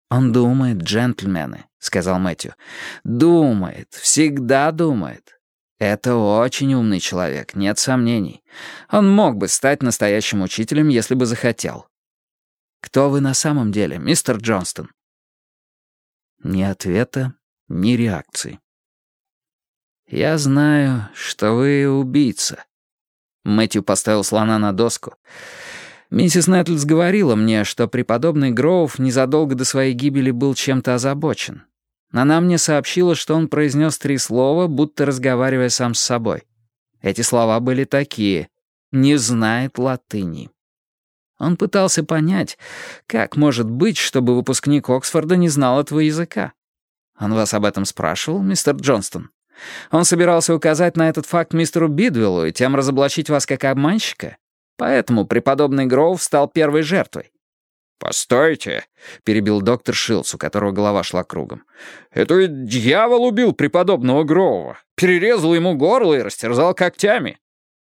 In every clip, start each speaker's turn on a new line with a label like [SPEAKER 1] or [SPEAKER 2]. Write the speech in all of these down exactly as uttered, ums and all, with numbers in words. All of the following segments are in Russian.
[SPEAKER 1] «Он думает, джентльмены», — сказал Мэтью. «Думает, всегда думает. Это очень умный человек, нет сомнений. Он мог бы стать настоящим учителем, если бы захотел. Кто вы на самом деле, мистер Джонстон?» Ни ответа, ни реакции. «Я знаю, что вы убийца». Мэтью поставил слона на доску. «Миссис Нетлс говорила мне, что преподобный Гроув незадолго до своей гибели был чем-то озабочен. Она мне сообщила, что он произнес три слова, будто разговаривая сам с собой. Эти слова были такие: «не знает латыни». Он пытался понять, как может быть, чтобы выпускник Оксфорда не знал этого языка. Он вас об этом спрашивал, мистер Джонстон? Он собирался указать на этот факт мистеру Бидвеллу и тем разоблачить вас как обманщика? Поэтому преподобный Гроув стал первой жертвой». «Постойте», — перебил доктор Шилдс, у которого голова шла кругом. «Это ведь дьявол убил преподобного Гроува, перерезал ему горло и растерзал когтями».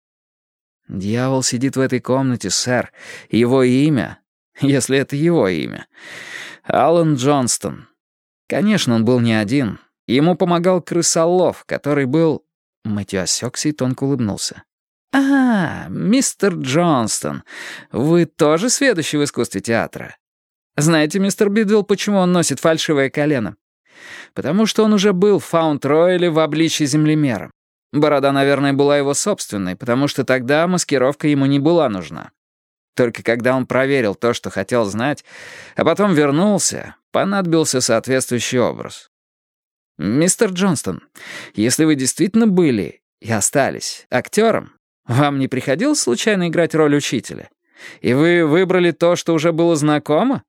[SPEAKER 1] «Дьявол сидит в этой комнате, сэр. Его имя, если это его имя, Аллан Джонстон. Конечно, он был не один. Ему помогал крысолов, который был...» Мэтью осекся и тонко улыбнулся. «А, мистер Джонстон, вы тоже сведущий в искусстве театра? Знаете, мистер Бидвелл, почему он носит фальшивое колено? Потому что он уже был в Фаунд-Ройле в обличье землемера. Борода, наверное, была его собственной, потому что тогда маскировка ему не была нужна. Только когда он проверил то, что хотел знать, а потом вернулся, понадобился соответствующий образ. Мистер Джонстон, если вы действительно были и остались актером, вам не приходилось случайно играть роль учителя? И вы выбрали то, что уже было знакомо?»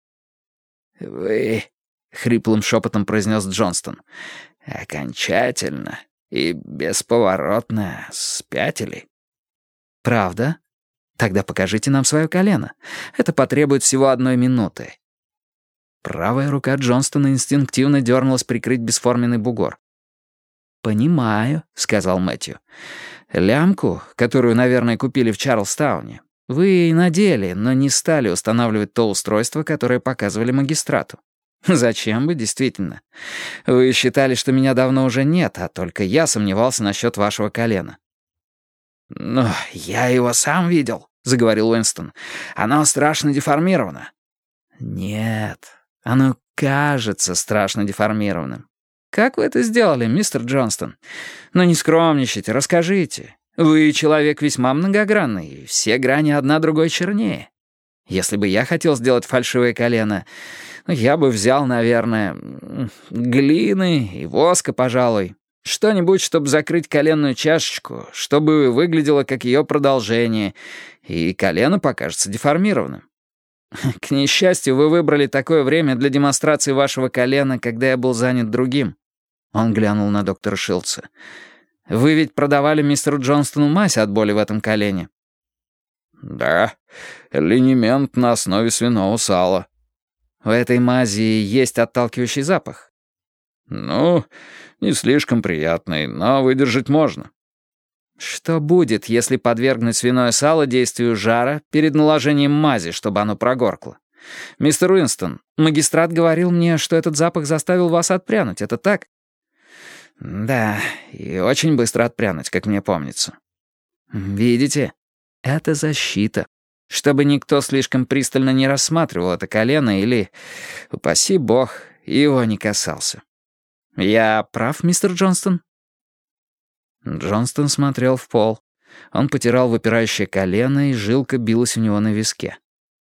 [SPEAKER 1] «Вы...» — хриплым шепотом произнес Джонстон. «Окончательно и бесповоротно спятили». «Правда? Тогда покажите нам свое колено. Это потребует всего одной минуты». Правая рука Джонстона инстинктивно дернулась прикрыть бесформенный бугор. «Понимаю», — сказал Мэтью. «Лямку, которую, наверное, купили в Чарльстауне, вы надели, но не стали устанавливать то устройство, которое показывали магистрату. Зачем бы, действительно? Вы считали, что меня давно уже нет, а только я сомневался насчет вашего колена». «Но я его сам видел», — заговорил Уинстон. «Оно страшно деформировано». «Нет, оно кажется страшно деформированным. Как вы это сделали, мистер Джонстон? Ну не скромничайте, расскажите. Вы человек весьма многогранный, и все грани одна другой чернее. Если бы я хотел сделать фальшивое колено, ну, я бы взял, наверное, глины и воска, пожалуй. Что-нибудь, чтобы закрыть коленную чашечку, чтобы выглядело как ее продолжение, и колено покажется деформированным. К несчастью, вы выбрали такое время для демонстрации вашего колена, когда я был занят другим». Он глянул на доктора Шилдса. «Вы ведь продавали мистеру Джонстону мазь от боли в этом колене?» «Да, линемент на основе свиного сала». «У этой мази есть отталкивающий запах?» «Ну, не слишком приятный, но выдержать можно». «Что будет, если подвергнуть свиное сало действию жара перед наложением мази, чтобы оно прогоркло? Мистер Уинстон, магистрат говорил мне, что этот запах заставил вас отпрянуть, это так?» «Да, и очень быстро отпрянуть, как мне помнится». «Видите, это защита, чтобы никто слишком пристально не рассматривал это колено или, упаси бог, его не касался. Я прав, мистер Джонстон?» Джонстон смотрел в пол. Он потирал выпирающее колено, и жилка билась у него на виске.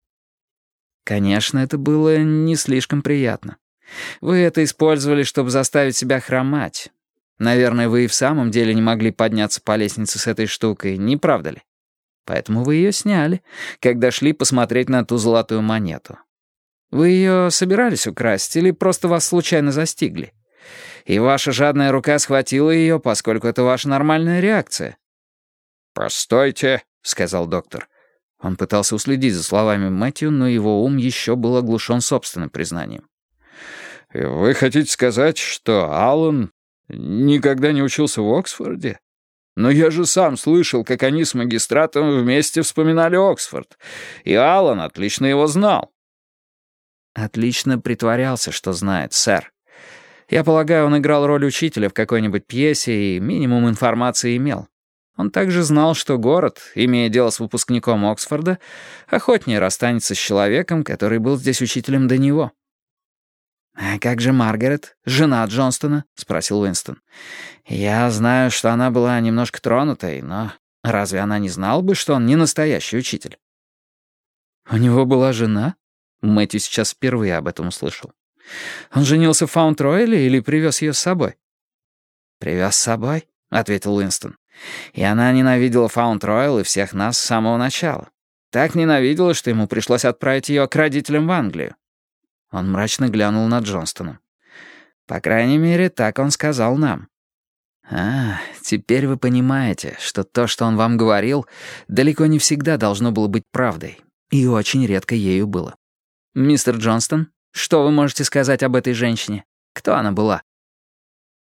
[SPEAKER 1] «Конечно, это было не слишком приятно. Вы это использовали, чтобы заставить себя хромать. Наверное, вы и в самом деле не могли подняться по лестнице с этой штукой, не правда ли? Поэтому вы ее сняли, когда шли посмотреть на ту золотую монету. Вы ее собирались украсть или просто вас случайно застигли? И ваша жадная рука схватила ее, поскольку это ваша нормальная реакция». «Постойте», — сказал доктор. Он пытался уследить за словами Мэтью, но его ум еще был оглушен собственным признанием. «Вы хотите сказать, что Аллан никогда не учился в Оксфорде? Но я же сам слышал, как они с магистратом вместе вспоминали Оксфорд, и Аллан отлично его знал». Отлично притворялся, что знает, сэр. Я полагаю, он играл роль учителя в какой-нибудь пьесе и минимум информации имел. Он также знал, что город, имея дело с выпускником Оксфорда, охотнее расстанется с человеком, который был здесь учителем до него. «А как же Маргарет, жена Джонстона?» — спросил Уинстон. «Я знаю, что она была немножко тронутой, но разве она не знала бы, что он не настоящий учитель?» «У него была жена?» Мэтью сейчас впервые об этом услышал. «Он женился в Фаунд-Ройле или привез ее с собой?» «Привез с собой», — ответил Уинстон. «И она ненавидела Фаунд-Ройл и всех нас с самого начала. Так ненавидела, что ему пришлось отправить ее к родителям в Англию». Он мрачно глянул на Джонстона. «По крайней мере, так он сказал нам». «А, теперь вы понимаете, что то, что он вам говорил, далеко не всегда должно было быть правдой, и очень редко ею было. Мистер Джонстон, что вы можете сказать об этой женщине? Кто она была?»